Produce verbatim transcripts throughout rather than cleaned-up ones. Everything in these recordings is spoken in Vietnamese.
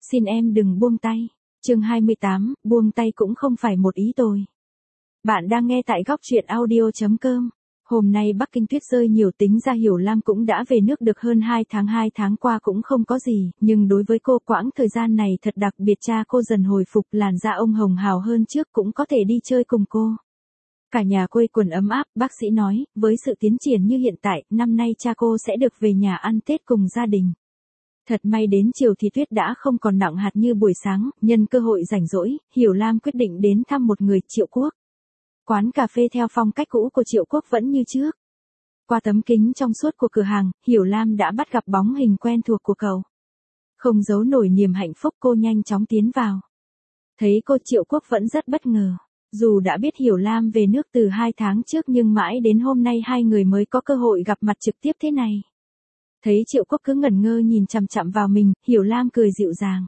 xin em đừng buông tay. Chương hai mươi tám, buông tay cũng không phải một ý tồi. Bạn đang nghe tại góc truyện audio chấm com. Hôm nay Bắc Kinh tuyết rơi nhiều, tính ra Hiểu Lam cũng đã về nước được hơn hai tháng, hai tháng qua cũng không có gì, nhưng đối với cô quãng thời gian này thật đặc biệt. Cha cô dần hồi phục, làn da ông hồng hào hơn trước, cũng có thể đi chơi cùng cô. Cả nhà quây quần ấm áp, bác sĩ nói, với sự tiến triển như hiện tại, năm nay cha cô sẽ được về nhà ăn Tết cùng gia đình. Thật may đến chiều thì tuyết đã không còn nặng hạt như buổi sáng, nhân cơ hội rảnh rỗi, Hiểu Lam quyết định đến thăm một người, Triệu Quốc. Quán cà phê theo phong cách cũ của Triệu Quốc vẫn như trước. Qua tấm kính trong suốt của cửa hàng, Hiểu Lam đã bắt gặp bóng hình quen thuộc của cậu. Không giấu nổi niềm hạnh phúc, cô nhanh chóng tiến vào. Thấy cô, Triệu Quốc vẫn rất bất ngờ. Dù đã biết Hiểu Lam về nước từ hai tháng trước nhưng mãi đến hôm nay hai người mới có cơ hội gặp mặt trực tiếp thế này. Thấy Triệu Quốc cứ ngẩn ngơ nhìn chằm chằm vào mình, Hiểu Lam cười dịu dàng.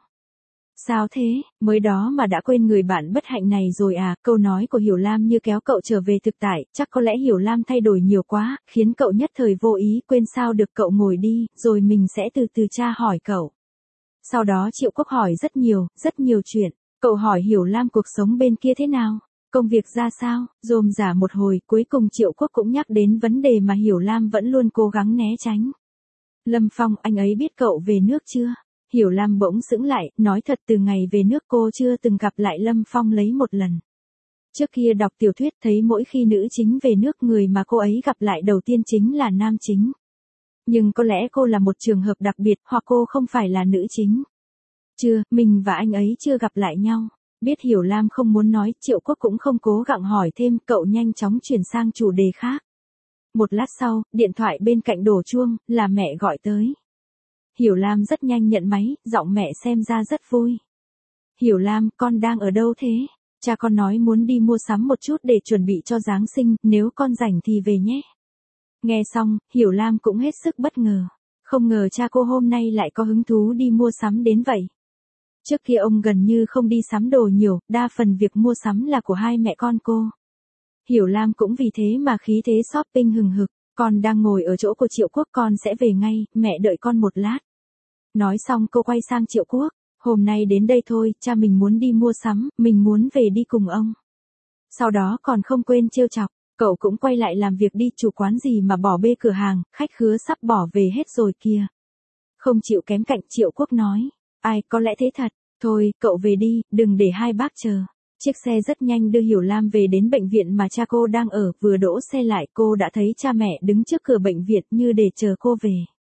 Sao thế, mới đó mà đã quên người bạn bất hạnh này rồi à? Câu nói của Hiểu Lam như kéo cậu trở về thực tại, chắc có lẽ Hiểu Lam thay đổi nhiều quá, khiến cậu nhất thời vô ý quên. Sao được, cậu ngồi đi, rồi mình sẽ từ từ tra hỏi cậu. Sau đó Triệu Quốc hỏi rất nhiều, rất nhiều chuyện. Cậu hỏi Hiểu Lam cuộc sống bên kia thế nào, công việc ra sao, rôm rả một hồi, cuối cùng Triệu Quốc cũng nhắc đến vấn đề mà Hiểu Lam vẫn luôn cố gắng né tránh. Lâm Phong, anh ấy biết cậu về nước chưa? Hiểu Lam bỗng sững lại, nói thật từ ngày về nước cô chưa từng gặp lại Lâm Phong lấy một lần. Trước kia đọc tiểu thuyết thấy mỗi khi nữ chính về nước người mà cô ấy gặp lại đầu tiên chính là nam chính. Nhưng có lẽ cô là một trường hợp đặc biệt, hoặc cô không phải là nữ chính. Chưa, mình và anh ấy chưa gặp lại nhau. Biết Hiểu Lam không muốn nói, Triệu Quốc cũng không cố gắng hỏi thêm, cậu nhanh chóng chuyển sang chủ đề khác. Một lát sau, điện thoại bên cạnh đổ chuông, là mẹ gọi tới. Hiểu Lam rất nhanh nhận máy, giọng mẹ xem ra rất vui. Hiểu Lam, con đang ở đâu thế? Cha con nói muốn đi mua sắm một chút để chuẩn bị cho Giáng sinh, nếu con rảnh thì về nhé. Nghe xong, Hiểu Lam cũng hết sức bất ngờ. Không ngờ cha cô hôm nay lại có hứng thú đi mua sắm đến vậy. Trước kia ông gần như không đi sắm đồ nhiều, đa phần việc mua sắm là của hai mẹ con cô. Hiểu Lam cũng vì thế mà khí thế shopping hừng hực. Con đang ngồi ở chỗ của Triệu Quốc, con sẽ về ngay, mẹ đợi con một lát. Nói xong cô quay sang Triệu Quốc, hôm nay đến đây thôi, cha mình muốn đi mua sắm, mình muốn về đi cùng ông. Sau đó còn không quên trêu chọc, cậu cũng quay lại làm việc đi, chủ quán gì mà bỏ bê cửa hàng, khách khứa sắp bỏ về hết rồi kìa. Không chịu kém cạnh, Triệu Quốc nói, ai, có lẽ thế thật, thôi, cậu về đi, đừng để hai bác chờ. Chiếc xe rất nhanh đưa Hiểu Lam về đến bệnh viện mà cha cô đang ở, vừa đỗ xe lại cô đã thấy cha mẹ đứng trước cửa bệnh viện như để chờ cô về.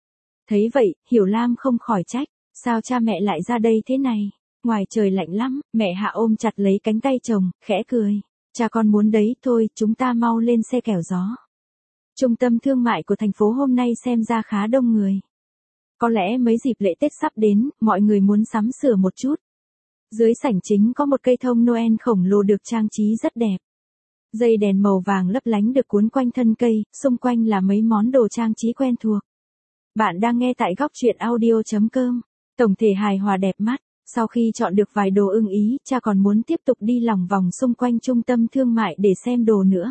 Thấy vậy, Hiểu Lam không khỏi trách, sao cha mẹ lại ra đây thế này? Ngoài trời lạnh lắm, mẹ Hạ ôm chặt lấy cánh tay chồng, khẽ cười. Cha con muốn đấy, thôi, chúng ta mau lên xe kẻo gió. Trung tâm thương mại của thành phố hôm nay xem ra khá đông người. Có lẽ mấy dịp lễ Tết sắp đến, mọi người muốn sắm sửa một chút. Dưới sảnh chính có một cây thông Noel khổng lồ được trang trí rất đẹp. Dây đèn màu vàng lấp lánh được cuốn quanh thân cây, xung quanh là mấy món đồ trang trí quen thuộc. Bạn đang nghe tại góc truyện audio chấm com. Tổng thể hài hòa đẹp mắt. Sau khi chọn được vài đồ ưng ý, cha còn muốn tiếp tục đi lòng vòng xung quanh trung tâm thương mại để xem đồ nữa.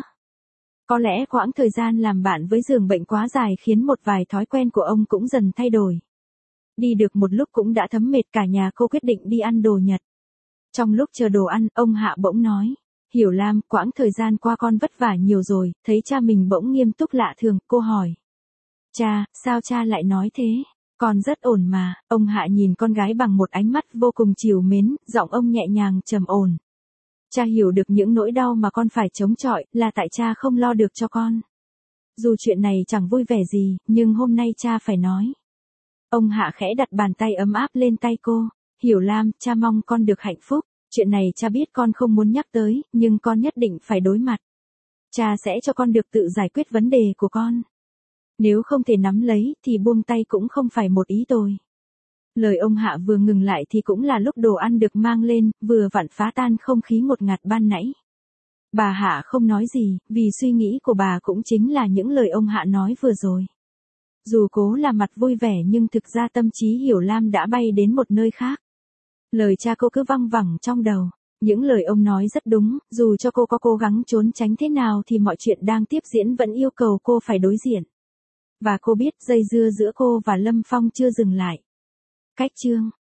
Có lẽ quãng thời gian làm bạn với giường bệnh quá dài khiến một vài thói quen của ông cũng dần thay đổi. Đi được một lúc cũng đã thấm mệt, cả nhà cô quyết định đi ăn đồ Nhật. Trong lúc chờ đồ ăn, ông Hạ bỗng nói, Hiểu Lam, quãng thời gian qua con vất vả nhiều rồi. Thấy cha mình bỗng nghiêm túc lạ thường, cô hỏi. Cha, sao cha lại nói thế? Con rất ổn mà. Ông Hạ nhìn con gái bằng một ánh mắt vô cùng trìu mến, giọng ông nhẹ nhàng trầm ổn. Cha hiểu được những nỗi đau mà con phải chống chọi, là tại cha không lo được cho con. Dù chuyện này chẳng vui vẻ gì, nhưng hôm nay cha phải nói. Ông Hạ khẽ đặt bàn tay ấm áp lên tay cô. Hiểu Lam, cha mong con được hạnh phúc. Chuyện này cha biết con không muốn nhắc tới, nhưng con nhất định phải đối mặt. Cha sẽ cho con được tự giải quyết vấn đề của con. Nếu không thể nắm lấy, thì buông tay cũng không phải một ý tồi. Lời ông Hạ vừa ngừng lại thì cũng là lúc đồ ăn được mang lên, vừa vặn phá tan không khí ngột ngạt ban nãy. Bà Hạ không nói gì, vì suy nghĩ của bà cũng chính là những lời ông Hạ nói vừa rồi. Dù cố là mặt vui vẻ nhưng thực ra tâm trí Hiểu Lam đã bay đến một nơi khác. Lời cha cô cứ văng vẳng trong đầu. Những lời ông nói rất đúng, dù cho cô có cố gắng trốn tránh thế nào thì mọi chuyện đang tiếp diễn vẫn yêu cầu cô phải đối diện. Và cô biết dây dưa giữa cô và Lâm Phong chưa dừng lại. Cách chương